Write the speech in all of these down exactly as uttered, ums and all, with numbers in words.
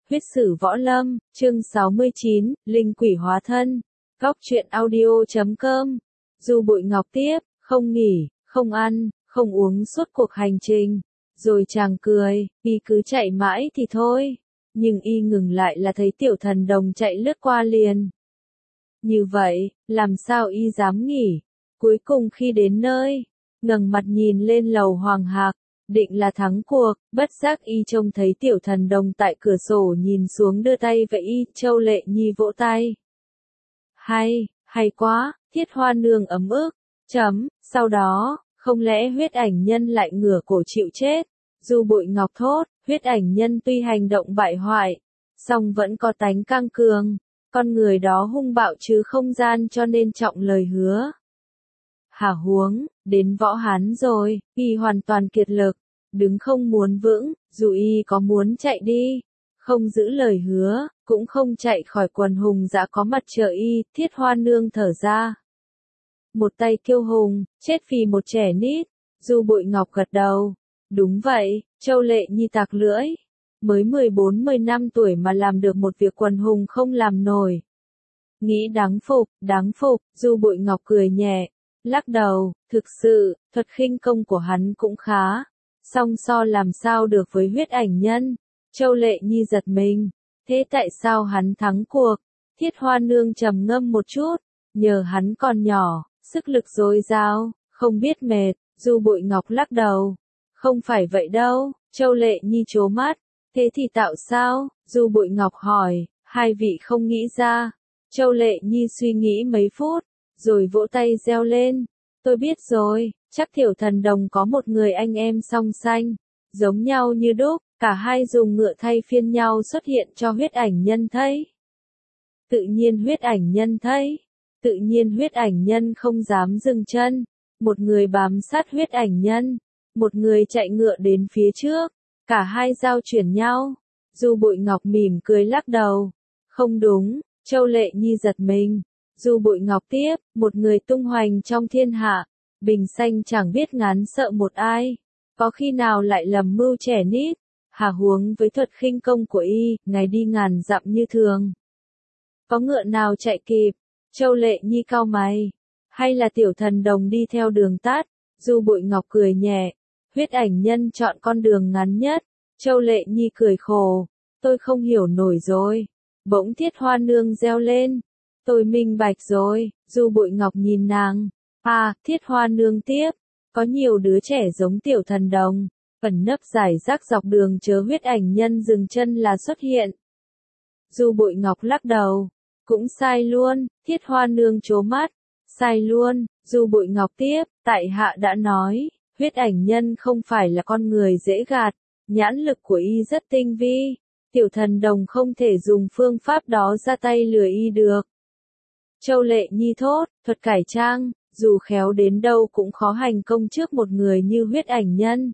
Huyết sử võ lâm, chương sáu mươi chín, Linh quỷ hóa thân. Góc truyện audio chấm com. Du Bụi Ngọc tiếp, không nghỉ, không ăn, không uống suốt cuộc hành trình. Rồi chàng cười, y cứ chạy mãi thì thôi. Nhưng y ngừng lại là thấy tiểu thần đồng chạy lướt qua liền. Như vậy, làm sao y dám nghỉ? Cuối cùng khi đến nơi, ngẩng mặt nhìn lên lầu Hoàng Hạc, định là thắng cuộc, bất giác y trông thấy tiểu thần đồng tại cửa sổ nhìn xuống đưa tay vẫy y, Châu Lệ Nhi vỗ tay. Hay, hay quá, Thiết Hoa nương ấm ức, chấm, sau đó, không lẽ huyết ảnh nhân lại ngửa cổ chịu chết? Du Bụi Ngọc thốt, huyết ảnh nhân tuy hành động bại hoại, song vẫn có tánh căng cường, con người đó hung bạo chứ không gian cho nên trọng lời hứa. Hả huống, đến võ hán rồi, y hoàn toàn kiệt lực, đứng không muốn vững, dù y có muốn chạy đi, không giữ lời hứa, cũng không chạy khỏi quần hùng dã có mặt chờ y, Thiết Hoa nương thở ra. Một tay kiêu hùng, chết vì một trẻ nít, Du Bụi Ngọc gật đầu. Đúng vậy, Châu Lệ Nhi tạc lưỡi, mới mười bốn mười lăm tuổi mà làm được một việc quần hùng không làm nổi. Nghĩ đáng phục, đáng phục, Du Bụi Ngọc cười nhẹ. Lắc đầu, thực sự, thuật khinh công của hắn cũng khá, song so làm sao được với huyết ảnh nhân. Châu Lệ Nhi giật mình, thế tại sao hắn thắng cuộc? Thiết Hoa nương trầm ngâm một chút, nhờ hắn còn nhỏ, sức lực dồi dào, không biết mệt. Du Bụi Ngọc lắc đầu, không phải vậy đâu. Châu Lệ Nhi trố mắt, thế thì tạo sao? Du Bụi Ngọc hỏi, hai vị không nghĩ ra. Châu Lệ Nhi suy nghĩ mấy phút, rồi vỗ tay reo lên. Tôi biết rồi, chắc tiểu thần đồng có một người anh em song sanh, giống nhau như đúc, cả hai dùng ngựa thay phiên nhau xuất hiện cho huyết ảnh nhân thấy. Tự nhiên huyết ảnh nhân thấy, tự nhiên huyết ảnh nhân không dám dừng chân, một người bám sát huyết ảnh nhân, một người chạy ngựa đến phía trước, cả hai giao chuyển nhau. Du Bụi Ngọc mỉm cười lắc đầu, không đúng. Châu Lệ Nhi giật mình. Du Bụi Ngọc tiếp, một người tung hoành trong thiên hạ, bình sanh chẳng biết ngán sợ một ai, có khi nào lại lầm mưu trẻ nít, hả huống với thuật khinh công của y, ngày đi ngàn dặm như thường. Có ngựa nào chạy kịp? Châu Lệ Nhi cau mày, hay là tiểu thần đồng đi theo đường tắt? Du Bụi Ngọc cười nhẹ, huyết ảnh nhân chọn con đường ngắn nhất. Châu Lệ Nhi cười khổ, tôi không hiểu nổi rồi. Bỗng Thiết Hoa nương reo lên. Tôi minh bạch rồi. Du Bụi Ngọc nhìn nàng. À, Thiết Hoa nương tiếp. Có nhiều đứa trẻ giống tiểu thần đồng, ẩn nấp giải rác dọc đường chớ huyết ảnh nhân dừng chân là xuất hiện. Du Bụi Ngọc lắc đầu. Cũng sai luôn. Thiết Hoa nương trố mắt. Sai luôn. Du Bụi Ngọc tiếp. Tại hạ đã nói, huyết ảnh nhân không phải là con người dễ gạt. Nhãn lực của y rất tinh vi. Tiểu thần đồng không thể dùng phương pháp đó ra tay lừa y được. Châu Lệ Nhi thốt, thuật cải trang, dù khéo đến đâu cũng khó hành công trước một người như huyết ảnh nhân.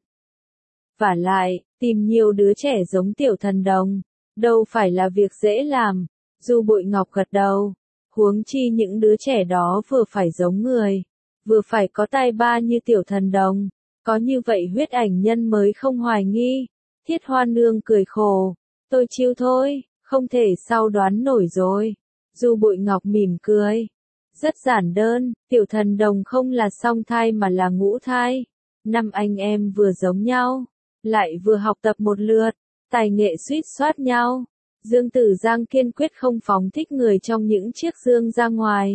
Vả lại, tìm nhiều đứa trẻ giống tiểu thần đồng, đâu phải là việc dễ làm. Du Bụi Ngọc gật đầu, huống chi những đứa trẻ đó vừa phải giống người, vừa phải có tai ba như tiểu thần đồng, có như vậy huyết ảnh nhân mới không hoài nghi. Thiết Hoa nương cười khổ. Tôi chiêu thôi, không thể sao đoán nổi rồi. Du Bụi Ngọc mỉm cười. Rất giản đơn, tiểu thần đồng không là song thai mà là ngũ thai. Năm anh em vừa giống nhau, lại vừa học tập một lượt, tài nghệ suýt soát nhau. Dương Tử Giang kiên quyết không phóng thích người trong những chiếc dương ra ngoài.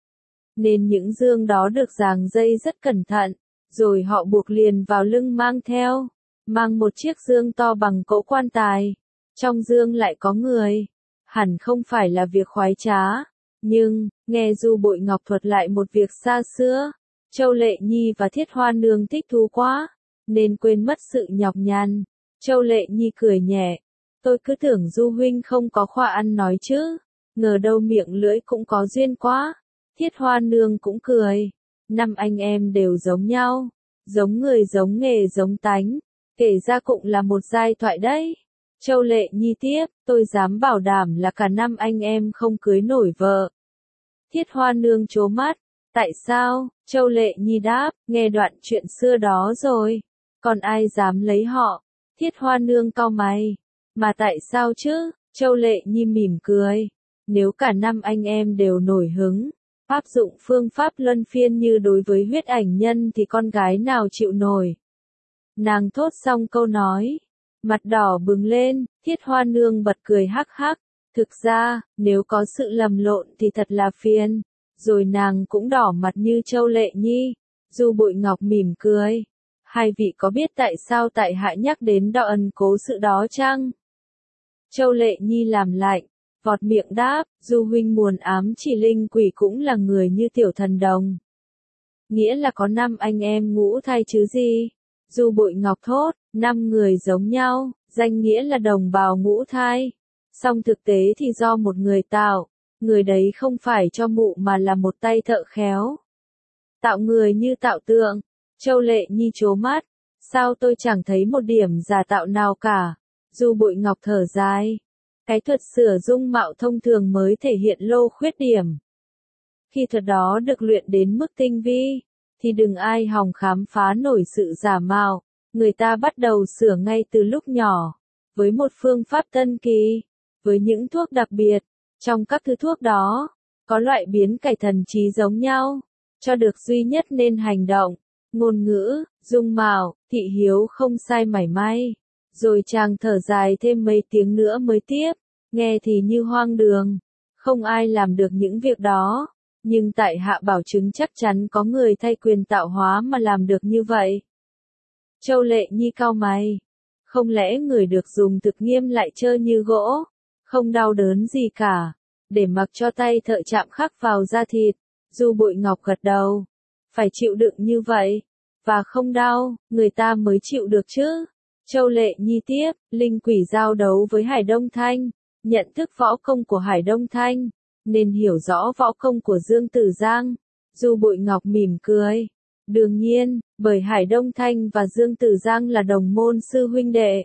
Nên những dương đó được ràng dây rất cẩn thận, rồi họ buộc liền vào lưng mang theo. Mang một chiếc dương to bằng cỗ quan tài. Trong dương lại có người, hẳn không phải là việc khoái trá, nhưng, nghe Du Bụi Ngọc thuật lại một việc xa xưa, Châu Lệ Nhi và Thiết Hoa nương thích thú quá, nên quên mất sự nhọc nhằn. Châu Lệ Nhi cười nhẹ, tôi cứ tưởng Du huynh không có khoa ăn nói chứ, ngờ đâu miệng lưỡi cũng có duyên quá. Thiết Hoa nương cũng cười, năm anh em đều giống nhau, giống người giống nghề giống tánh, kể ra cũng là một giai thoại đấy. Châu Lệ Nhi tiếp, tôi dám bảo đảm là cả năm anh em không cưới nổi vợ. Thiết Hoa nương trố mắt, tại sao? Châu Lệ Nhi đáp, nghe đoạn chuyện xưa đó rồi, còn ai dám lấy họ? Thiết Hoa nương cau mày, mà tại sao chứ? Châu Lệ Nhi mỉm cười. Nếu cả năm anh em đều nổi hứng, áp dụng phương pháp luân phiên như đối với huyết ảnh nhân thì con gái nào chịu nổi. Nàng thốt xong câu nói, mặt đỏ bừng lên, Thiết Hoa Nương bật cười hắc hắc. Thực ra, nếu có sự lầm lộn thì thật là phiền. Rồi nàng cũng đỏ mặt như Châu Lệ Nhi. Du Bội Ngọc mỉm cười. Hai vị có biết tại sao tại hạ nhắc đến đo ân cố sự đó chăng? Châu Lệ Nhi làm lạnh, vọt miệng đáp, Du huynh muốn ám chỉ linh quỷ cũng là người như tiểu thần đồng. Nghĩa là có năm anh em ngũ thai chứ gì? Du Bội Ngọc thốt, năm người giống nhau, danh nghĩa là đồng bào ngũ thai. Song thực tế thì do một người tạo, người đấy không phải cho mụ mà là một tay thợ khéo. Tạo người như tạo tượng. Châu Lệ Nhi trố mắt, sao tôi chẳng thấy một điểm giả tạo nào cả. Du Bội Ngọc thở dài. Cái thuật sửa dung mạo thông thường mới thể hiện lô khuyết điểm. Khi thuật đó được luyện đến mức tinh vi, thì đừng ai hòng khám phá nổi sự giả mạo. Người ta bắt đầu sửa ngay từ lúc nhỏ, với một phương pháp tân kỳ, với những thuốc đặc biệt. Trong các thứ thuốc đó, có loại biến cải thần trí giống nhau, cho được duy nhất nên hành động, ngôn ngữ, dung mạo, thị hiếu không sai mảy may. Rồi chàng thở dài thêm mấy tiếng nữa mới tiếp, nghe thì như hoang đường, không ai làm được những việc đó, nhưng tại hạ bảo chứng chắc chắn có người thay quyền tạo hóa mà làm được như vậy. Châu Lệ Nhi cau mày, không lẽ người được dùng thực nghiêm lại trơ như gỗ, không đau đớn gì cả, để mặc cho tay thợ chạm khắc vào da thịt. Du Bội Ngọc gật đầu, phải chịu đựng như vậy, và không đau, người ta mới chịu được chứ. Châu Lệ Nhi tiếp, linh quỷ giao đấu với Hải Đông Thanh, nhận thức võ công của Hải Đông Thanh, nên hiểu rõ võ công của Dương Tử Giang. Du Bội Ngọc mỉm cười. Đương nhiên, bởi Hải Đông Thanh và Dương Tử Giang là đồng môn sư huynh đệ.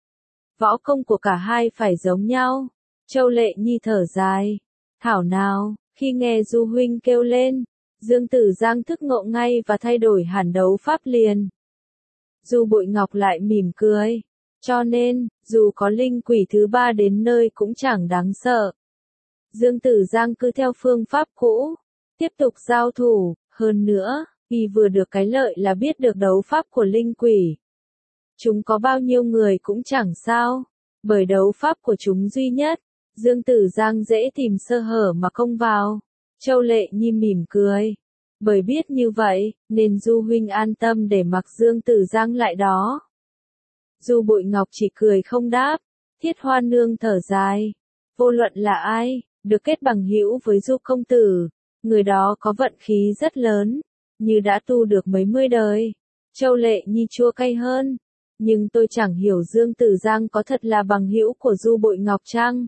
Võ công của cả hai phải giống nhau. Châu Lệ Nhi thở dài. Thảo nào, khi nghe Du huynh kêu lên, Dương Tử Giang thức ngộ ngay và thay đổi hẳn đấu pháp liền. Du Bội Ngọc lại mỉm cười. Cho nên, dù có linh quỷ thứ ba đến nơi cũng chẳng đáng sợ. Dương Tử Giang cứ theo phương pháp cũ, tiếp tục giao thủ, hơn nữa, y vừa được cái lợi là biết được đấu pháp của linh quỷ. Chúng có bao nhiêu người cũng chẳng sao, bởi đấu pháp của chúng duy nhất, Dương Tử Giang dễ tìm sơ hở mà không vào. Châu Lệ Nhi mỉm cười. Bởi biết như vậy, nên Du huynh an tâm để mặc Dương Tử Giang lại đó. Du Bội Ngọc chỉ cười không đáp. Thiết Hoa Nương thở dài. Vô luận là ai, được kết bằng hữu với Du công tử, người đó có vận khí rất lớn, như đã tu được mấy mươi đời. Châu Lệ Nhi chua cay hơn. Nhưng tôi chẳng hiểu Dương Tử Giang có thật là bằng hữu của Du Bội Ngọc chăng?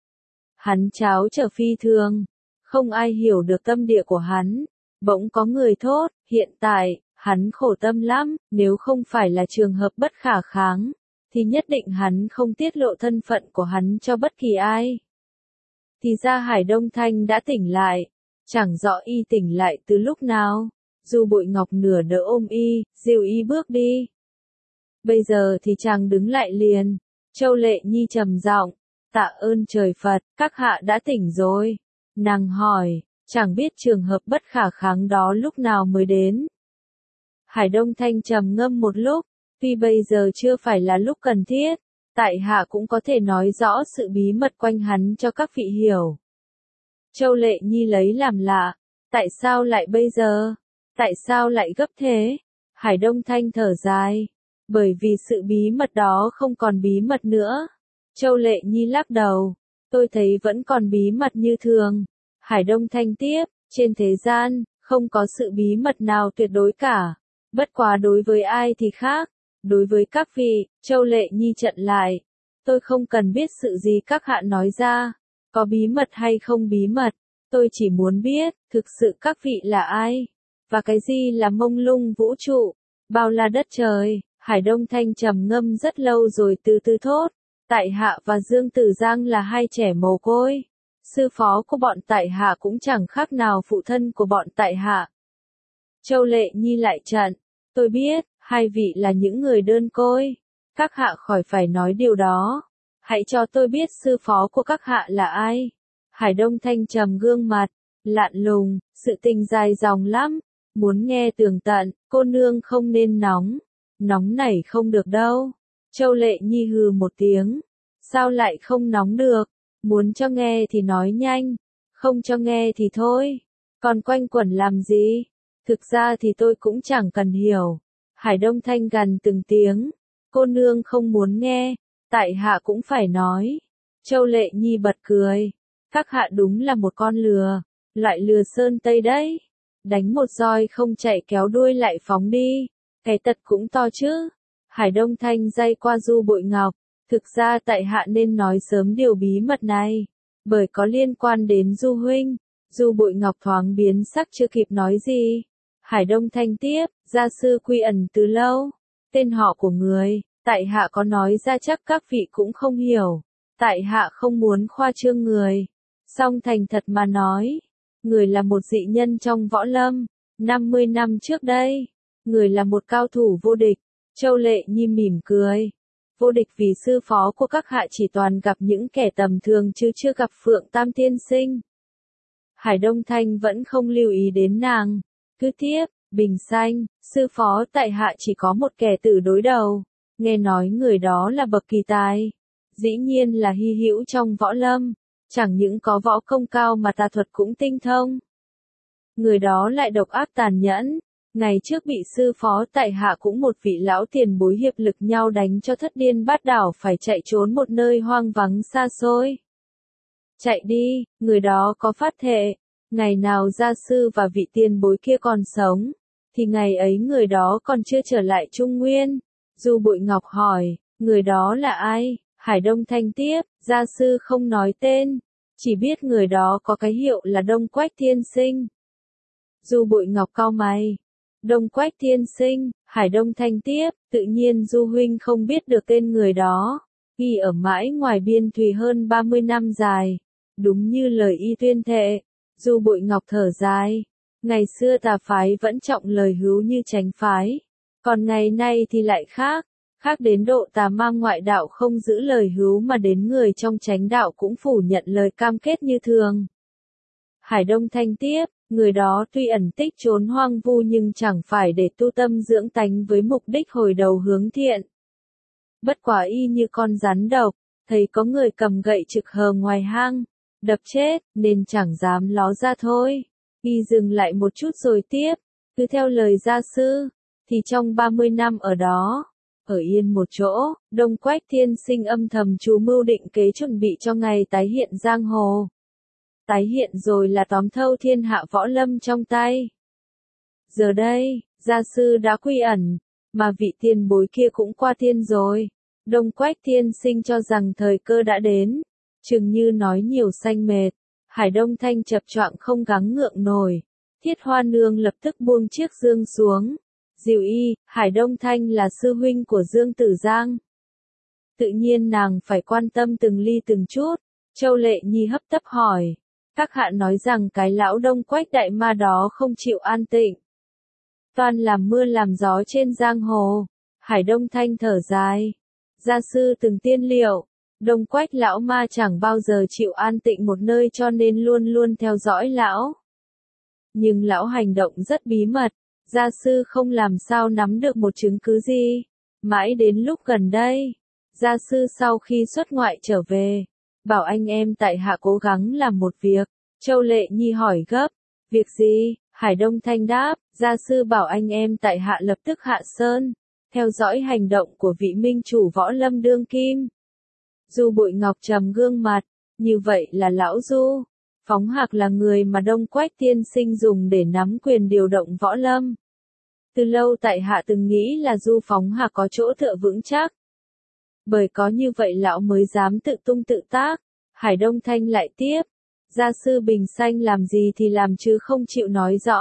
Hắn cháo trở phi thường, không ai hiểu được tâm địa của hắn. Bỗng có người thốt, hiện tại, hắn khổ tâm lắm, nếu không phải là trường hợp bất khả kháng, thì nhất định hắn không tiết lộ thân phận của hắn cho bất kỳ ai. Thì ra Hải Đông Thanh đã tỉnh lại, chẳng rõ y tỉnh lại từ lúc nào. Du Bội Ngọc nửa đỡ ôm y, dìu y bước đi. Bây giờ thì chàng đứng lại liền. Châu Lệ Nhi trầm giọng, tạ ơn trời Phật, các hạ đã tỉnh rồi. Nàng hỏi, chẳng biết trường hợp bất khả kháng đó lúc nào mới đến. Hải Đông Thanh trầm ngâm một lúc, tuy bây giờ chưa phải là lúc cần thiết, tại hạ cũng có thể nói rõ sự bí mật quanh hắn cho các vị hiểu. Châu Lệ Nhi lấy làm lạ, tại sao lại bây giờ? Tại sao lại gấp thế? Hải Đông Thanh thở dài, bởi vì sự bí mật đó không còn bí mật nữa. Châu Lệ Nhi lắc đầu, tôi thấy vẫn còn bí mật như thường. Hải Đông Thanh tiếp, trên thế gian, không có sự bí mật nào tuyệt đối cả. Bất quá đối với ai thì khác. Đối với các vị, Châu Lệ Nhi chặn lại. Tôi không cần biết sự gì các hạ nói ra. Có bí mật hay không bí mật. Tôi chỉ muốn biết, thực sự các vị là ai. Và cái gì là mông lung vũ trụ. Bao la đất trời. Hải Đông Thanh trầm ngâm rất lâu rồi từ từ thốt. Tại hạ và Dương Tử Giang là hai trẻ mồ côi. Sư phó của bọn tại hạ cũng chẳng khác nào phụ thân của bọn tại hạ. Châu Lệ Nhi lại chặn. Tôi biết, hai vị là những người đơn côi. Các hạ khỏi phải nói điều đó. Hãy cho tôi biết sư phó của các hạ là ai. Hải Đông Thanh trầm gương mặt, lạn lùng, sự tình dài dòng lắm, muốn nghe tường tận, cô nương không nên nóng, nóng nảy không được đâu. Châu Lệ Nhi hừ một tiếng, sao lại không nóng được, muốn cho nghe thì nói nhanh, không cho nghe thì thôi, còn quanh quẩn làm gì, thực ra thì tôi cũng chẳng cần hiểu. Hải Đông Thanh gằn từng tiếng, cô nương không muốn nghe, tại hạ cũng phải nói. Châu Lệ Nhi bật cười, các hạ đúng là một con lừa, loại lừa sơn tây đấy, đánh một roi không chạy kéo đuôi lại phóng đi, cái tật cũng to chứ. Hải Đông Thanh day qua Du Bội Ngọc, thực ra tại hạ nên nói sớm điều bí mật này, bởi có liên quan đến Du huynh. Du Bội Ngọc thoáng biến sắc chưa kịp nói gì. Hải Đông Thanh tiếp, gia sư quy ẩn từ lâu, tên họ của người, tại hạ có nói ra chắc các vị cũng không hiểu, tại hạ không muốn khoa trương người, song thành thật mà nói, người là một dị nhân trong võ lâm, năm mươi năm trước đây, người là một cao thủ vô địch. Châu Lệ Nhi mỉm cười, vô địch vì sư phó của các hạ chỉ toàn gặp những kẻ tầm thường chứ chưa gặp Phượng Tam Tiên Sinh. Hải Đông Thanh vẫn không lưu ý đến nàng, cứ tiếp, Bình Xanh, sư phó tại hạ chỉ có một kẻ tử đối đầu, nghe nói người đó là bậc kỳ tài, dĩ nhiên là hy hữu trong võ lâm, chẳng những có võ công cao mà tà thuật cũng tinh thông. Người đó lại độc ác tàn nhẫn, ngày trước bị sư phó tại hạ cũng một vị lão tiền bối hiệp lực nhau đánh cho thất điên bát đảo phải chạy trốn một nơi hoang vắng xa xôi. Chạy đi, người đó có phát thệ, ngày nào gia sư và vị tiền bối kia còn sống, thì ngày ấy người đó còn chưa trở lại Trung Nguyên. Du Bội Ngọc hỏi, người đó là ai? Hải Đông Thanh tiếp, gia sư không nói tên, chỉ biết người đó có cái hiệu là Đông Quách Tiên Sinh. Du Bội Ngọc cau mày, Đông Quách Tiên Sinh, Hải Đông Thanh tiếp, tự nhiên Du huynh không biết được tên người đó, ghi ở mãi ngoài biên thùy hơn ba mươi năm dài, đúng như lời y tuyên thệ. Du Bội Ngọc thở dài, ngày xưa tà phái vẫn trọng lời hứa như chánh phái, còn ngày nay thì lại khác, khác đến độ tà ma ngoại đạo không giữ lời hứa mà đến người trong chánh đạo cũng phủ nhận lời cam kết như thường. Hải Đông Thanh tiếp, người đó tuy ẩn tích trốn hoang vu nhưng chẳng phải để tu tâm dưỡng tánh với mục đích hồi đầu hướng thiện. Bất quả y như con rắn độc, thấy có người cầm gậy trực hờ ngoài hang, đập chết, nên chẳng dám ló ra thôi. Y dừng lại một chút rồi tiếp, cứ theo lời gia sư, thì trong ba mươi năm ở đó, ở yên một chỗ, Đông Quách Tiên Sinh âm thầm chú mưu định kế chuẩn bị cho ngày tái hiện giang hồ. Tái hiện rồi là tóm thâu thiên hạ võ lâm trong tay. Giờ đây, gia sư đã quy ẩn, mà vị tiền bối kia cũng qua thiên rồi. Đông Quách Tiên Sinh cho rằng thời cơ đã đến, chừng như nói nhiều xanh mệt. Hải Đông Thanh chập choạng không gắng ngượng nổi. Thiết Hoa Nương lập tức buông chiếc dương xuống. Dìu y, Hải Đông Thanh là sư huynh của Dương Tử Giang. Tự nhiên nàng phải quan tâm từng ly từng chút. Châu Lệ Nhi hấp tấp hỏi. Các hạ nói rằng cái lão Đông Quách đại ma đó không chịu an tịnh. Toàn làm mưa làm gió trên giang hồ. Hải Đông Thanh thở dài. Gia sư từng tiên liệu. Đông Quách lão ma chẳng bao giờ chịu an tịnh một nơi cho nên luôn luôn theo dõi lão. Nhưng lão hành động rất bí mật, gia sư không làm sao nắm được một chứng cứ gì. Mãi đến lúc gần đây, gia sư sau khi xuất ngoại trở về, bảo anh em tại hạ cố gắng làm một việc. Châu Lệ Nhi hỏi gấp, việc gì? Hải Đông Thanh đáp, gia sư bảo anh em tại hạ lập tức hạ sơn, theo dõi hành động của vị minh chủ võ lâm đương kim. Du Bội Ngọc trầm gương mặt, như vậy là lão Du. Phóng Hạc là người mà Đông Quách Tiên Sinh dùng để nắm quyền điều động võ lâm. Từ lâu tại hạ từng nghĩ là Du Phóng Hạc có chỗ tựa vững chắc. Bởi có như vậy lão mới dám tự tung tự tác. Hải Đông Thanh lại tiếp, gia sư Bình Xanh làm gì thì làm chứ không chịu nói rõ.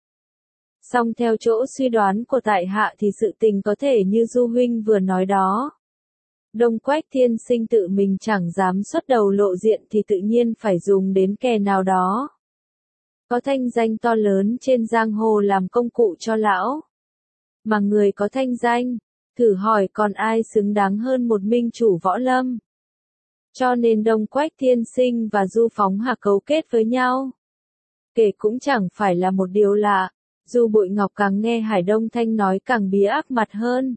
Song theo chỗ suy đoán của tại hạ thì sự tình có thể như Du huynh vừa nói đó. Đông Quách Tiên Sinh tự mình chẳng dám xuất đầu lộ diện thì tự nhiên phải dùng đến kẻ nào đó. Có thanh danh to lớn trên giang hồ làm công cụ cho lão. Mà người có thanh danh, thử hỏi còn ai xứng đáng hơn một minh chủ võ lâm. Cho nên Đông Quách Thiên Sinh và Du Phóng Hạc cấu kết với nhau. Kể cũng chẳng phải là một điều lạ, Du Bội Ngọc càng nghe Hải Đông Thanh nói càng bí ác mặt hơn.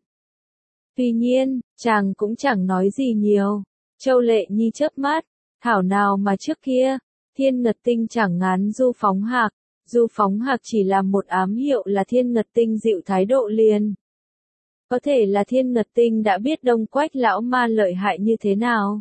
Tuy nhiên, chàng cũng chẳng nói gì nhiều. Châu Lệ Nhi chớp mắt, thảo nào mà trước kia, Thiên Ngật Tinh chẳng ngán Du Phóng Hạc, Du Phóng Hạc chỉ là một ám hiệu là Thiên Ngật Tinh dịu thái độ liền. Có thể là Thiên Ngật Tinh đã biết Đông Quách lão ma lợi hại như thế nào.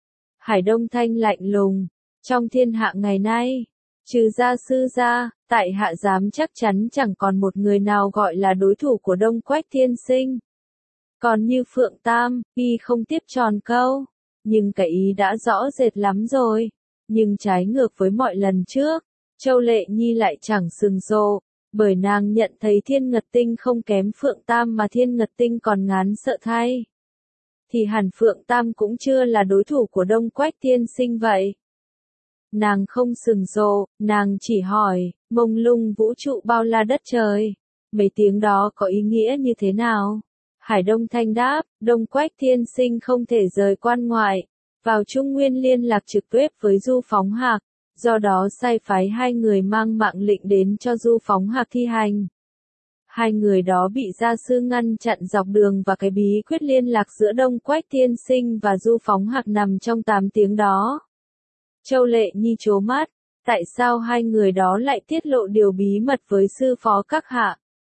Hải Đông Thanh lạnh lùng, trong thiên hạ ngày nay, trừ gia sư ra, tại hạ dám chắc chắn chẳng còn một người nào gọi là đối thủ của Đông Quách Thiên Sinh. Còn như Phượng Tam, y không tiếp tròn câu, nhưng cái ý đã rõ rệt lắm rồi. Nhưng trái ngược với mọi lần trước, Châu Lệ Nhi lại chẳng sừng rộ, bởi nàng nhận thấy Thiên Ngật Tinh không kém Phượng Tam mà Thiên Ngật Tinh còn ngán sợ thay. Thì hẳn Phượng Tam cũng chưa là đối thủ của Đông Quách Thiên Sinh vậy. Nàng không sừng rộ, nàng chỉ hỏi, mông lung vũ trụ bao la đất trời. Mấy tiếng đó có ý nghĩa như thế nào? Hải Đông Thanh đáp, Đông Quách Thiên Sinh không thể rời quan ngoại, vào Trung Nguyên liên lạc trực tiếp với Du Phóng Hạc, do đó sai phái hai người mang mạng lệnh đến cho Du Phóng Hạc thi hành. Hai người đó bị gia sư ngăn chặn dọc đường và cái bí quyết liên lạc giữa Đông Quách Thiên Sinh và Du Phóng Hạc nằm trong tám tiếng đó. Châu Lệ Nhi trố mắt, tại sao hai người đó lại tiết lộ điều bí mật với sư phó các hạ?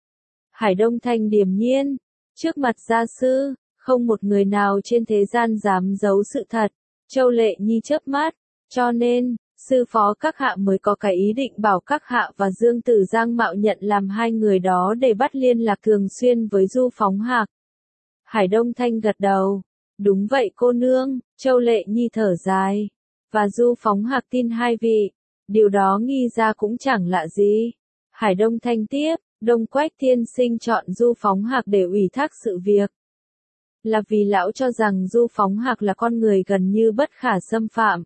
Hải Đông Thanh điềm nhiên, trước mặt gia sư, không một người nào trên thế gian dám giấu sự thật. Châu Lệ Nhi chớp mắt, cho nên, sư phó các hạ mới có cái ý định bảo các hạ và Dương Tử Giang mạo nhận làm hai người đó để bắt liên lạc thường xuyên với Du Phóng Hạc. Hải Đông Thanh gật đầu, đúng vậy cô nương. Châu Lệ Nhi thở dài, và Du Phóng Hạc tin hai vị, điều đó nghi ra cũng chẳng lạ gì. Hải Đông Thanh tiếp, Đông Quách Thiên Sinh chọn Du Phóng Hạc để ủy thác sự việc, là vì lão cho rằng Du Phóng Hạc là con người gần như bất khả xâm phạm.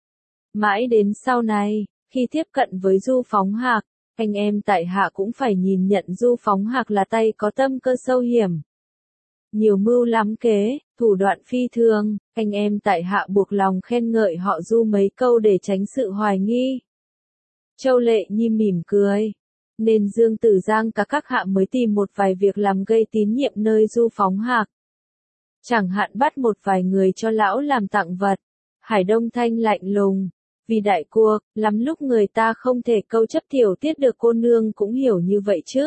Mãi đến sau này, khi tiếp cận với Du Phóng Hạc, anh em tại hạ cũng phải nhìn nhận Du Phóng Hạc là tay có tâm cơ sâu hiểm. Nhiều mưu lắm kế, thủ đoạn phi thường, anh em tại hạ buộc lòng khen ngợi họ Du mấy câu để tránh sự hoài nghi. Châu Lệ Nhi mỉm cười, nên Dương Tử Giang cả các hạ mới tìm một vài việc làm gây tín nhiệm nơi Du Phóng Hạc. Chẳng hạn bắt một vài người cho lão làm tặng vật. Hải Đông Thanh lạnh lùng, vì đại cuộc, lắm lúc người ta không thể câu chấp tiểu tiết được cô nương cũng hiểu như vậy chứ.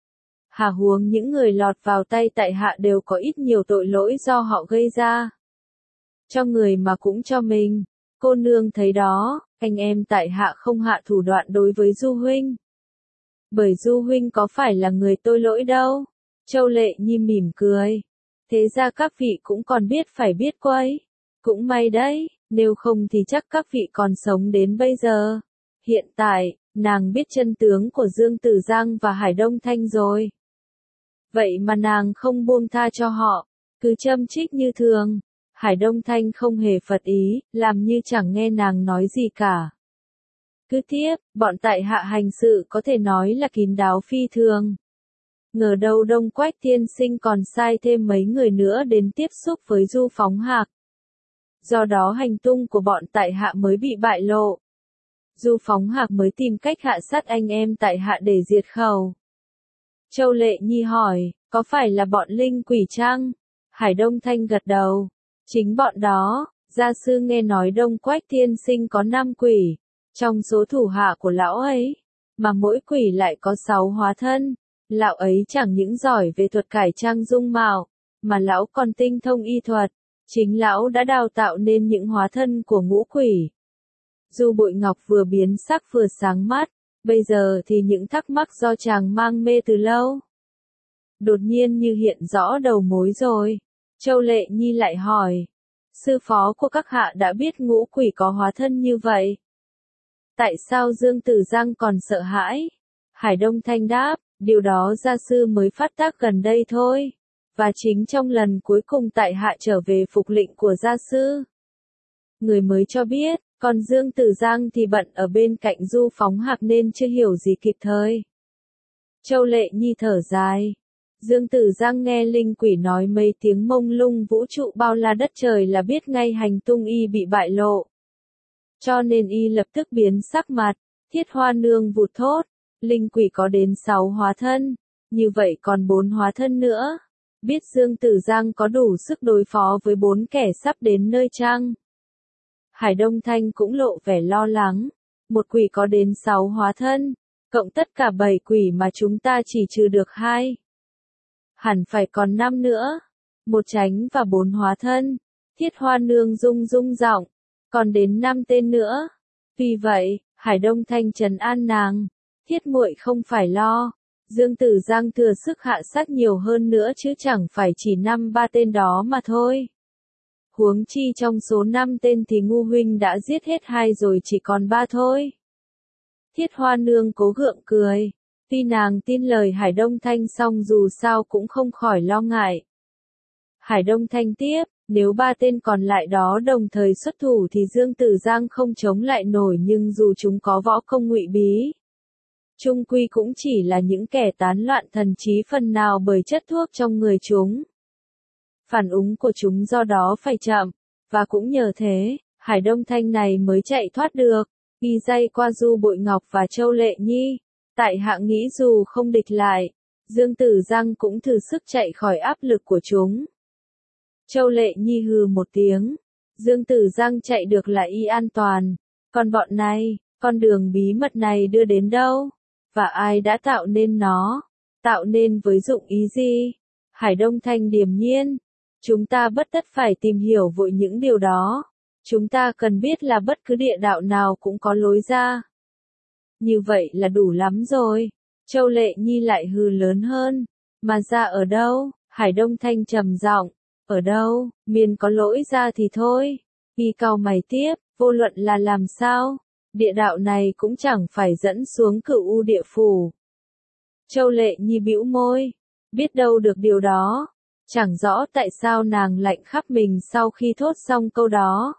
Hà huống những người lọt vào tay tại hạ đều có ít nhiều tội lỗi do họ gây ra. Cho người mà cũng cho mình, cô nương thấy đó, anh em tại hạ không hạ thủ đoạn đối với Du huynh. Bởi Du huynh có phải là người tôi lỗi đâu. Châu Lệ Nhi mỉm cười. Thế ra các vị cũng còn biết phải biết quấy. Cũng may đấy, nếu không thì chắc các vị còn sống đến bây giờ. Hiện tại, nàng biết chân tướng của Dương Tử Giang và Hải Đông Thanh rồi. Vậy mà nàng không buông tha cho họ, cứ châm chích như thường. Hải Đông Thanh không hề phật ý, làm như chẳng nghe nàng nói gì cả. Cứ tiếp, bọn tại hạ hành sự có thể nói là kín đáo phi thường. Ngờ đâu Đông Quách Thiên Sinh còn sai thêm mấy người nữa đến tiếp xúc với Du Phóng Hạc. Do đó hành tung của bọn tại hạ mới bị bại lộ. Du Phóng Hạc mới tìm cách hạ sát anh em tại hạ để diệt khẩu. Châu Lệ Nhi hỏi, có phải là bọn linh quỷ chăng? Hải Đông Thanh gật đầu. Chính bọn đó, gia sư nghe nói Đông Quách Thiên Sinh có năm quỷ, trong số thủ hạ của lão ấy, mà mỗi quỷ lại có sáu hóa thân. Lão ấy chẳng những giỏi về thuật cải trang dung mạo, mà lão còn tinh thông y thuật. Chính lão đã đào tạo nên những hóa thân của ngũ quỷ. Du Bội Ngọc vừa biến sắc vừa sáng mắt, bây giờ thì những thắc mắc do chàng mang mê từ lâu. Đột nhiên như hiện rõ đầu mối rồi. Châu Lệ Nhi lại hỏi, sư phó của các hạ đã biết ngũ quỷ có hóa thân như vậy. Tại sao Dương Tử Giang còn sợ hãi? Hải Đông Thanh đáp, điều đó gia sư mới phát tác gần đây thôi. Và chính trong lần cuối cùng tại hạ trở về phục lệnh của gia sư, người mới cho biết, còn Dương Tử Giang thì bận ở bên cạnh Du Phóng Hạc nên chưa hiểu gì kịp thời. Châu Lệ Nhi thở dài, Dương Tử Giang nghe linh quỷ nói mấy tiếng mông lung vũ trụ bao la đất trời là biết ngay hành tung y bị bại lộ. Cho nên y lập tức biến sắc mặt, Thiết Hoa Nương vụt thốt, linh quỷ có đến sáu hóa thân, như vậy còn bốn hóa thân nữa. Biết Dương Tử Giang có đủ sức đối phó với bốn kẻ sắp đến nơi chăng? Hải Đông Thanh cũng lộ vẻ lo lắng, một quỷ có đến sáu hóa thân, cộng tất cả bảy quỷ mà chúng ta chỉ trừ được hai. Hẳn phải còn năm nữa, một tránh và bốn hóa thân. Thiết Hoa Nương rung rung giọng, còn đến năm tên nữa. Vì vậy, Hải Đông Thanh trấn an nàng, Thiết muội không phải lo, Dương Tử Giang thừa sức hạ sát nhiều hơn nữa chứ chẳng phải chỉ năm ba tên đó mà thôi. Huống chi trong số năm tên thì Ngu huynh đã giết hết hai rồi chỉ còn ba thôi. Thiết Hoa Nương cố gượng cười, tuy nàng tin lời Hải Đông Thanh song dù sao cũng không khỏi lo ngại. Hải Đông Thanh tiếp, nếu ba tên còn lại đó đồng thời xuất thủ thì Dương Tử Giang không chống lại nổi, nhưng dù chúng có võ công ngụy bí, chung quy cũng chỉ là những kẻ tán loạn thần trí phần nào bởi chất thuốc trong người chúng. Phản ứng của chúng do đó phải chậm, và cũng nhờ thế, Hải Đông Thanh này mới chạy thoát được. Y dây qua Du Bội Ngọc và Châu Lệ Nhi, tại hạ nghĩ dù không địch lại, Dương Tử Giang cũng thử sức chạy khỏi áp lực của chúng. Châu Lệ Nhi hừ một tiếng, Dương Tử Giang chạy được là y an toàn, còn bọn này, con đường bí mật này đưa đến đâu, và ai đã tạo nên nó, tạo nên với dụng ý gì? Hải Đông Thanh điềm nhiên, chúng ta bất tất phải tìm hiểu vội những điều đó. Chúng ta cần biết là bất cứ địa đạo nào cũng có lối ra. Như vậy là đủ lắm rồi. Châu Lệ Nhi lại hừ lớn hơn. Mà ra ở đâu? Hải Đông Thanh trầm giọng. Ở đâu? Miền có lối ra thì thôi. Y cau mày tiếp, vô luận là làm sao? Địa đạo này cũng chẳng phải dẫn xuống Cửu U địa phủ. Châu Lệ Nhi bĩu môi. Biết đâu được điều đó. Chẳng rõ tại sao nàng lạnh khắp mình sau khi thốt xong câu đó.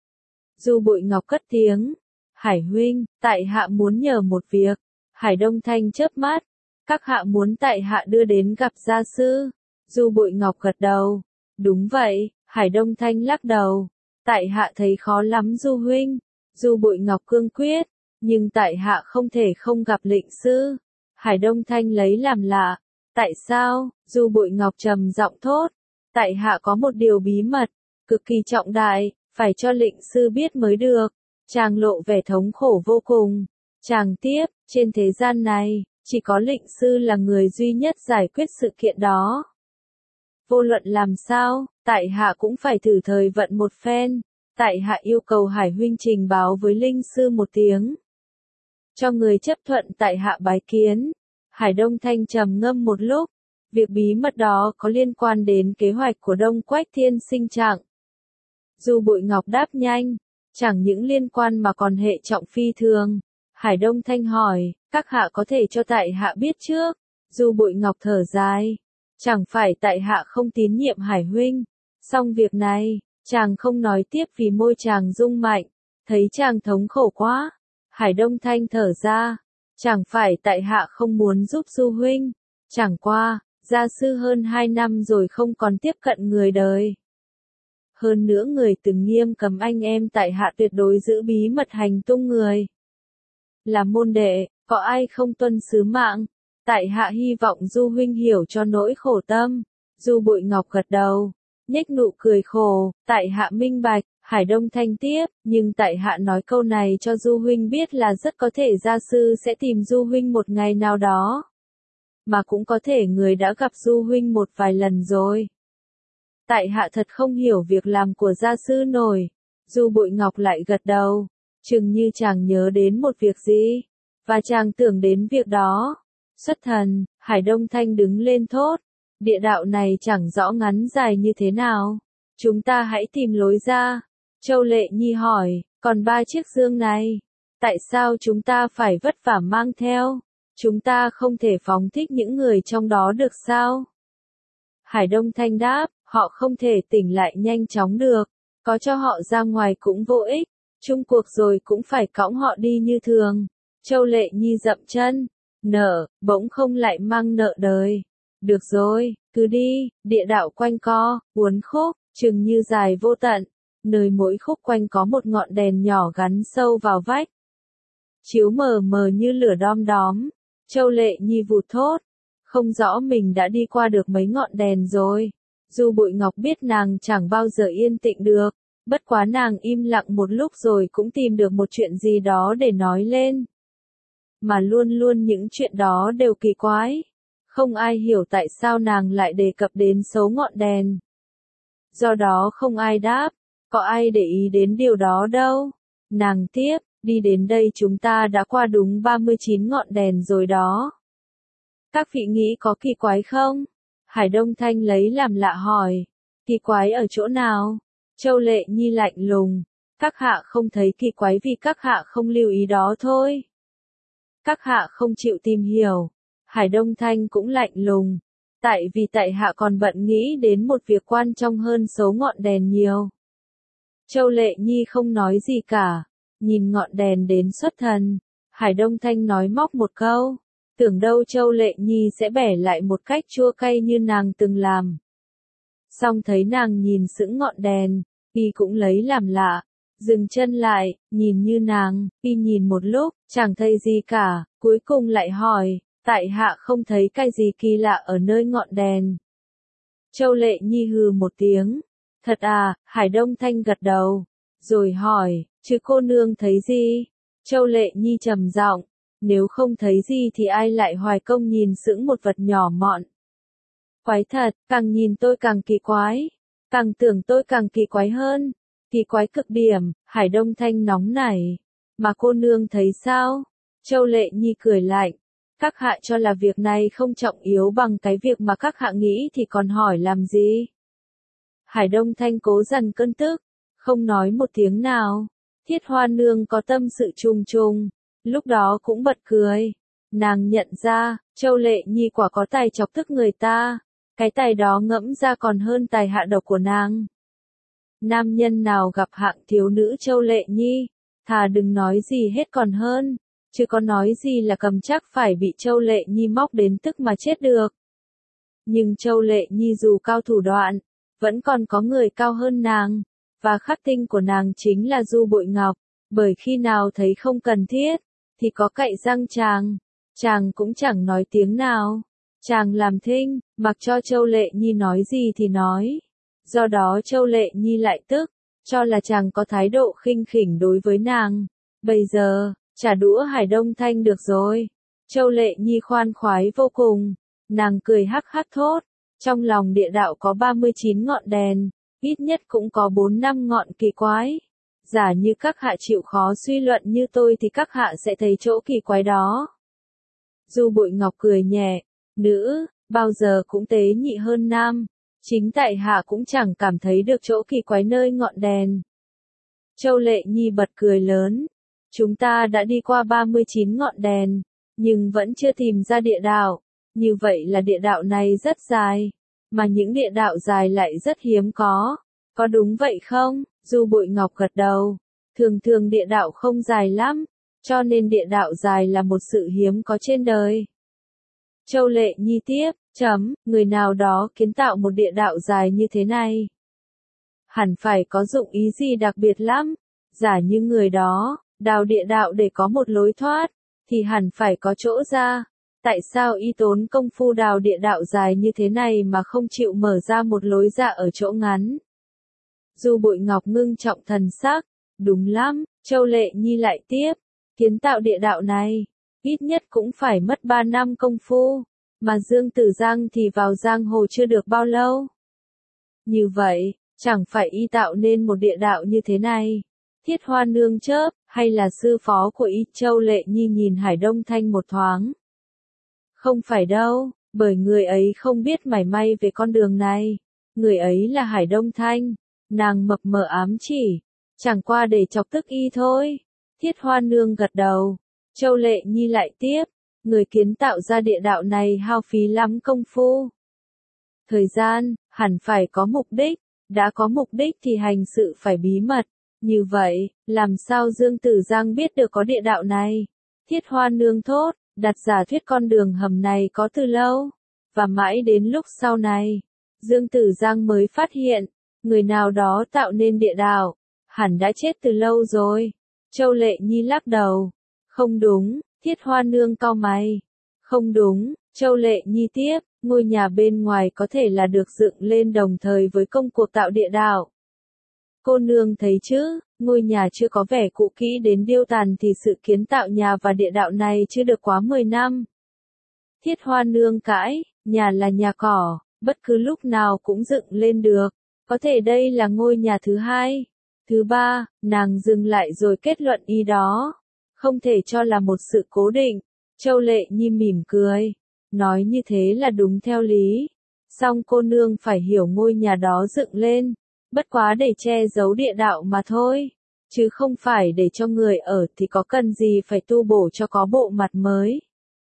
Du Bội Ngọc cất tiếng, Hải huynh, tại hạ muốn nhờ một việc. Hải Đông Thanh chớp mắt, các hạ muốn tại hạ đưa đến gặp gia sư. Du Bội Ngọc gật đầu, đúng vậy. Hải Đông Thanh lắc đầu, tại hạ thấy khó lắm Du huynh. Du Bội Ngọc cương quyết, nhưng tại hạ không thể không gặp lệnh sư. Hải Đông Thanh lấy làm lạ, tại sao? Du Bội Ngọc trầm giọng thốt, tại hạ có một điều bí mật, cực kỳ trọng đại. Phải cho lệnh sư biết mới được. Chàng lộ vẻ thống khổ vô cùng. Chàng tiếp, trên thế gian này, chỉ có lệnh sư là người duy nhất giải quyết sự kiện đó. Vô luận làm sao, tại hạ cũng phải thử thời vận một phen. Tại hạ yêu cầu Hải huynh trình báo với linh sư một tiếng. Cho người chấp thuận tại hạ bái kiến. Hải Đông Thanh trầm ngâm một lúc. Việc bí mật đó có liên quan đến kế hoạch của Đông Quách Thiên Sinh Trạng. Du Bội Ngọc đáp nhanh, chẳng những liên quan mà còn hệ trọng phi thường. Hải Đông Thanh hỏi, các hạ có thể cho tại hạ biết trước. Du Bội Ngọc thở dài, chẳng phải tại hạ không tín nhiệm Hải huynh. Xong việc này, chàng không nói tiếp vì môi chàng rung mạnh, thấy chàng thống khổ quá. Hải Đông Thanh thở ra, chẳng phải tại hạ không muốn giúp Du huynh. Chẳng qua, gia sư hơn hai năm rồi không còn tiếp cận người đời. Hơn nữa người từng nghiêm cấm anh em tại hạ tuyệt đối giữ bí mật hành tung người. Là môn đệ, có ai không tuân sứ mạng? Tại hạ hy vọng Du huynh hiểu cho nỗi khổ tâm. Du Bội Ngọc gật đầu, nhếch nụ cười khổ, tại hạ minh bạch. Hải Đông Thanh tiếp, nhưng tại hạ nói câu này cho Du huynh biết là rất có thể gia sư sẽ tìm Du huynh một ngày nào đó. Mà cũng có thể người đã gặp Du huynh một vài lần rồi. Tại hạ thật không hiểu việc làm của gia sư nổi. Du Bội Ngọc lại gật đầu, chừng như chàng nhớ đến một việc gì, và chàng tưởng đến việc đó. Xuất thần, Hải Đông Thanh đứng lên thốt, địa đạo này chẳng rõ ngắn dài như thế nào. Chúng ta hãy tìm lối ra. Châu Lệ Nhi hỏi, còn ba chiếc dương này, tại sao chúng ta phải vất vả mang theo? Chúng ta không thể phóng thích những người trong đó được sao? Hải Đông Thanh đáp, họ không thể tỉnh lại nhanh chóng được, có cho họ ra ngoài cũng vô ích, chung cuộc rồi cũng phải cõng họ đi như thường. Châu Lệ Nhi dậm chân, nợ, bỗng không lại mang nợ đời. Được rồi, cứ đi, địa đạo quanh co, uốn khúc, chừng như dài vô tận, nơi mỗi khúc quanh có một ngọn đèn nhỏ gắn sâu vào vách. Chiếu mờ mờ như lửa đom đóm, Châu Lệ Nhi vụt thốt, không rõ mình đã đi qua được mấy ngọn đèn rồi. Du Bụi Ngọc biết nàng chẳng bao giờ yên tĩnh được, bất quá nàng im lặng một lúc rồi cũng tìm được một chuyện gì đó để nói lên. Mà luôn luôn những chuyện đó đều kỳ quái. Không ai hiểu tại sao nàng lại đề cập đến số ngọn đèn. Do đó không ai đáp, có ai để ý đến điều đó đâu. Nàng tiếp, đi đến đây chúng ta đã qua đúng ba mươi chín ngọn đèn rồi đó. Các vị nghĩ có kỳ quái không? Hải Đông Thanh lấy làm lạ hỏi. Kỳ quái ở chỗ nào? Châu Lệ Nhi lạnh lùng. Các hạ không thấy kỳ quái vì các hạ không lưu ý đó thôi. Các hạ không chịu tìm hiểu. Hải Đông Thanh cũng lạnh lùng. Tại vì tại hạ còn bận nghĩ đến một việc quan trọng hơn số ngọn đèn nhiều. Châu Lệ Nhi không nói gì cả. Nhìn ngọn đèn đến xuất thần. Hải Đông Thanh nói móc một câu. Tưởng đâu Châu Lệ Nhi sẽ bẻ lại một cách chua cay như nàng từng làm. Xong thấy nàng nhìn sững ngọn đèn, y cũng lấy làm lạ. Dừng chân lại, nhìn như nàng, y nhìn một lúc, chẳng thấy gì cả, cuối cùng lại hỏi, tại hạ không thấy cái gì kỳ lạ ở nơi ngọn đèn. Châu Lệ Nhi hừ một tiếng. Thật à, Hải Đông Thanh gật đầu. Rồi hỏi, chứ cô nương thấy gì? Châu Lệ Nhi trầm giọng, nếu không thấy gì thì ai lại hoài công nhìn sững một vật nhỏ mọn. Quái thật, càng nhìn tôi càng kỳ quái. Càng tưởng tôi càng kỳ quái hơn. Kỳ quái cực điểm, Hải Đông Thanh nóng nảy. Mà cô nương thấy sao? Châu Lệ Nhi cười lạnh. Các hạ cho là việc này không trọng yếu bằng cái việc mà các hạ nghĩ thì còn hỏi làm gì? Hải Đông Thanh cố dằn cơn tức, không nói một tiếng nào. Thiết Hoa Nương có tâm sự trùng trùng, lúc đó cũng bật cười. Nàng nhận ra, Châu Lệ Nhi quả có tài chọc tức người ta. Cái tài đó ngẫm ra còn hơn tài hạ độc của nàng. Nam nhân nào gặp hạng thiếu nữ Châu Lệ Nhi, thà đừng nói gì hết còn hơn, chứ có nói gì là cầm chắc phải bị Châu Lệ Nhi móc đến tức mà chết được. Nhưng Châu Lệ Nhi dù cao thủ đoạn, vẫn còn có người cao hơn nàng, và khắc tinh của nàng chính là Du Bụi Ngọc, bởi khi nào thấy không cần thiết, thì có cậy răng chàng, chàng cũng chẳng nói tiếng nào. Chàng làm thinh, mặc cho Châu Lệ Nhi nói gì thì nói. Do đó Châu Lệ Nhi lại tức, cho là chàng có thái độ khinh khỉnh đối với nàng. Bây giờ, trả đũa Hải Đông Thanh được rồi. Châu Lệ Nhi khoan khoái vô cùng. Nàng cười hắc hắc thốt. Trong lòng địa đạo có ba mươi chín ngọn đèn, ít nhất cũng có bốn năm ngọn kỳ quái. Giả như các hạ chịu khó suy luận như tôi thì các hạ sẽ thấy chỗ kỳ quái đó. Du Bụi Ngọc cười nhẹ. Nữ, bao giờ cũng tế nhị hơn nam. Chính tại hạ cũng chẳng cảm thấy được chỗ kỳ quái nơi ngọn đèn. Châu Lệ Nhi bật cười lớn. Chúng ta đã đi qua ba mươi chín ngọn đèn, nhưng vẫn chưa tìm ra địa đạo. Như vậy là địa đạo này rất dài, mà những địa đạo dài lại rất hiếm có. Có đúng vậy không? Du Bụi Ngọc gật đầu. Thường thường địa đạo không dài lắm, cho nên địa đạo dài là một sự hiếm có trên đời. Châu Lệ Nhi tiếp, chấm, người nào đó kiến tạo một địa đạo dài như thế này. Hẳn phải có dụng ý gì đặc biệt lắm. Giả như người đó, đào địa đạo để có một lối thoát, thì hẳn phải có chỗ ra. Tại sao y tốn công phu đào địa đạo dài như thế này mà không chịu mở ra một lối ra ở chỗ ngắn? Du Bụi Ngọc ngưng trọng thần sắc. Đúng lắm, Châu Lệ Nhi lại tiếp. Kiến tạo địa đạo này, ít nhất cũng phải mất ba năm công phu, mà Dương Tử Giang thì vào giang hồ chưa được bao lâu. Như vậy, chẳng phải y tạo nên một địa đạo như thế này. Thiết Hoa Nương chớp, hay là sư phó của y? Châu Lệ Nhi nhìn Hải Đông Thanh một thoáng. Không phải đâu, bởi người ấy không biết mảy may về con đường này. Người ấy là Hải Đông Thanh. Nàng mập mờ ám chỉ, chẳng qua để chọc tức y thôi. Thiết Hoa Nương gật đầu. Châu Lệ Nhi lại tiếp, người kiến tạo ra địa đạo này hao phí lắm công phu. Thời gian, hẳn phải có mục đích, đã có mục đích thì hành sự phải bí mật. Như vậy, làm sao Dương Tử Giang biết được có địa đạo này? Thiết Hoa Nương thốt, đặt giả thuyết con đường hầm này có từ lâu. Và mãi đến lúc sau này, Dương Tử Giang mới phát hiện, người nào đó tạo nên địa đạo, hẳn đã chết từ lâu rồi. Châu Lệ Nhi lắc đầu. Không đúng, Thiết Hoa Nương cau mày. Không đúng, Châu Lệ Nhi tiếp, ngôi nhà bên ngoài có thể là được dựng lên đồng thời với công cuộc tạo địa đạo. Cô nương thấy chứ, ngôi nhà chưa có vẻ cũ kỹ đến điêu tàn thì sự kiến tạo nhà và địa đạo này chưa được quá mười năm. Thiết Hoa Nương cãi, nhà là nhà cỏ, bất cứ lúc nào cũng dựng lên được. Có thể đây là ngôi nhà thứ hai. Thứ ba, nàng dừng lại rồi kết luận ý đó. Không thể cho là một sự cố định. Châu Lệ Nhi mỉm cười. Nói như thế là đúng theo lý. Song cô nương phải hiểu ngôi nhà đó dựng lên. Bất quá để che giấu địa đạo mà thôi. Chứ không phải để cho người ở thì có cần gì phải tu bổ cho có bộ mặt mới.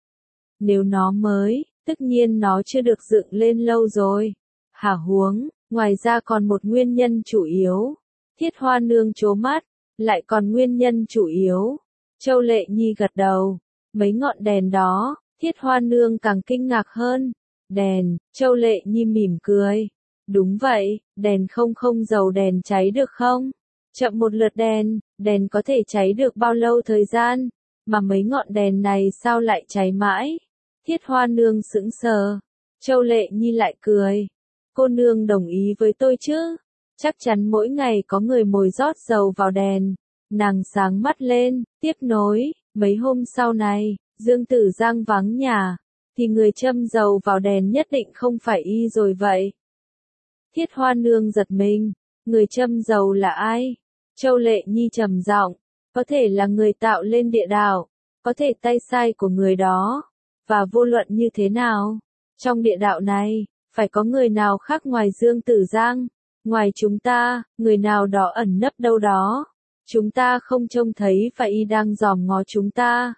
Nếu nó mới, tất nhiên nó chưa được dựng lên lâu rồi. Hả huống, ngoài ra còn một nguyên nhân chủ yếu. Thiết Hoa Nương trố mắt, lại còn nguyên nhân chủ yếu. Châu Lệ Nhi gật đầu. Mấy ngọn đèn đó, Thiết Hoa Nương càng kinh ngạc hơn. Đèn, Châu Lệ Nhi mỉm cười. Đúng vậy, đèn không không dầu đèn cháy được không? Chậm một lượt đèn, đèn có thể cháy được bao lâu thời gian? Mà mấy ngọn đèn này sao lại cháy mãi? Thiết Hoa Nương sững sờ. Châu Lệ Nhi lại cười. Cô nương đồng ý với tôi chứ? Chắc chắn mỗi ngày có người mồi rót dầu vào đèn. Nàng sáng mắt lên, tiếp nối, mấy hôm sau này, Dương Tử Giang vắng nhà, thì người châm dầu vào đèn nhất định không phải y rồi vậy. Thiết Hoa Nương giật mình, người châm dầu là ai? Châu Lệ Nhi trầm giọng, có thể là người tạo lên địa đạo, có thể tay sai của người đó, và vô luận như thế nào, trong địa đạo này, phải có người nào khác ngoài Dương Tử Giang, ngoài chúng ta, người nào đó ẩn nấp đâu đó, chúng ta không trông thấy và y đang dòm ngó chúng ta.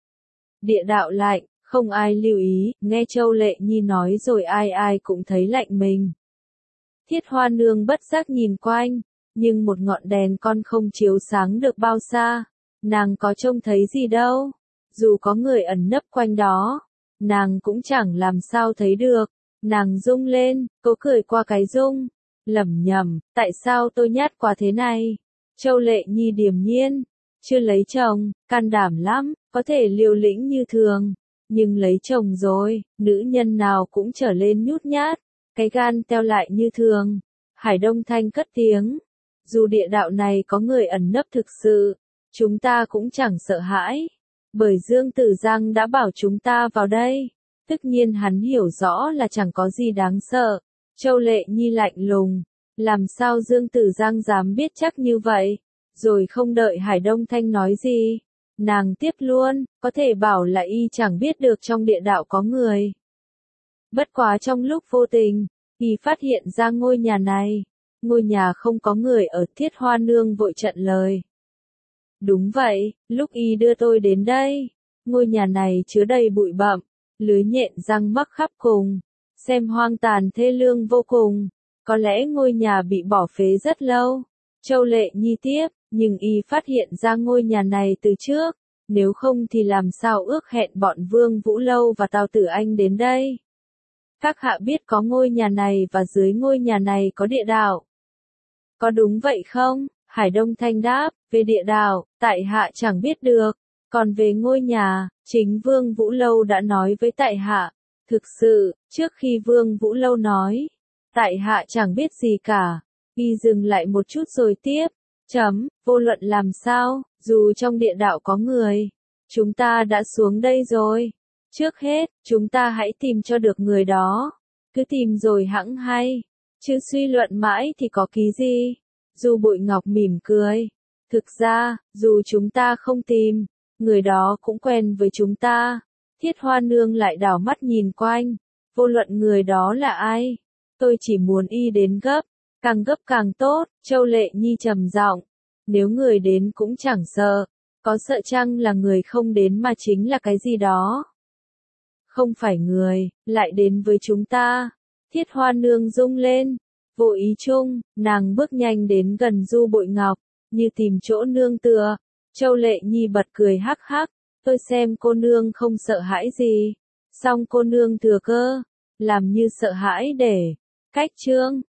Địa đạo lạnh, không ai lưu ý, nghe Châu Lệ Nhi nói rồi ai ai cũng thấy lạnh mình. Thiết Hoa Nương bất giác nhìn quanh, nhưng một ngọn đèn con không chiếu sáng được bao xa, nàng có trông thấy gì đâu, dù có người ẩn nấp quanh đó, nàng cũng chẳng làm sao thấy được, nàng rung lên, cố cười qua cái rung, lẩm nhẩm, tại sao tôi nhát quá thế này? Châu Lệ Nhi điềm nhiên, chưa lấy chồng, can đảm lắm, có thể liều lĩnh như thường, nhưng lấy chồng rồi, nữ nhân nào cũng trở lên nhút nhát, cái gan teo lại như thường. Hải Đông Thanh cất tiếng, dù địa đạo này có người ẩn nấp thực sự, chúng ta cũng chẳng sợ hãi, bởi Dương Tử Giang đã bảo chúng ta vào đây, tất nhiên hắn hiểu rõ là chẳng có gì đáng sợ. Châu Lệ Nhi lạnh lùng, làm sao Dương Tử Giang dám biết chắc như vậy, rồi không đợi Hải Đông Thanh nói gì, nàng tiếp luôn, có thể bảo là y chẳng biết được trong địa đạo có người. Bất quá trong lúc vô tình, y phát hiện ra ngôi nhà này, ngôi nhà không có người ở. Thiết Hoa Nương vội chặn lời. Đúng vậy, lúc y đưa tôi đến đây, ngôi nhà này chứa đầy bụi bặm, lưới nhện răng mắc khắp cùng, xem hoang tàn thê lương vô cùng, có lẽ ngôi nhà bị bỏ phế rất lâu. Châu Lệ Nhi tiếp, nhưng y phát hiện ra ngôi nhà này từ trước, nếu không thì làm sao ước hẹn bọn Vương Vũ Lâu và Tào Tử Anh đến đây. Các hạ biết có ngôi nhà này và dưới ngôi nhà này có địa đạo. Có đúng vậy không? Hải Đông Thanh đáp, về địa đạo, tại hạ chẳng biết được, còn về ngôi nhà, chính Vương Vũ Lâu đã nói với tại hạ. Thực sự, trước khi Vương Vũ Lâu nói, tại hạ chẳng biết gì cả. Y dừng lại một chút rồi tiếp, chấm, vô luận làm sao, dù trong địa đạo có người, chúng ta đã xuống đây rồi. Trước hết, chúng ta hãy tìm cho được người đó. Cứ tìm rồi hẵng hay. Chứ suy luận mãi thì có ký gì. Du Bội Ngọc mỉm cười. Thực ra, dù chúng ta không tìm, người đó cũng quen với chúng ta. Thiết Hoa Nương lại đảo mắt nhìn quanh. Vô luận người đó là ai. Tôi chỉ muốn y đến gấp. Càng gấp càng tốt. Châu Lệ Nhi trầm giọng. Nếu người đến cũng chẳng sợ. Có sợ chăng là người không đến mà chính là cái gì đó. Không phải người, lại đến với chúng ta. Thiết Hoa Nương rung lên. Vô ý chung, nàng bước nhanh đến gần Du Bội Ngọc, như tìm chỗ nương tựa. Châu Lệ Nhi bật cười hắc hắc. Tôi xem cô nương không sợ hãi gì. Song cô nương thừa cơ, làm như sợ hãi để cách chương.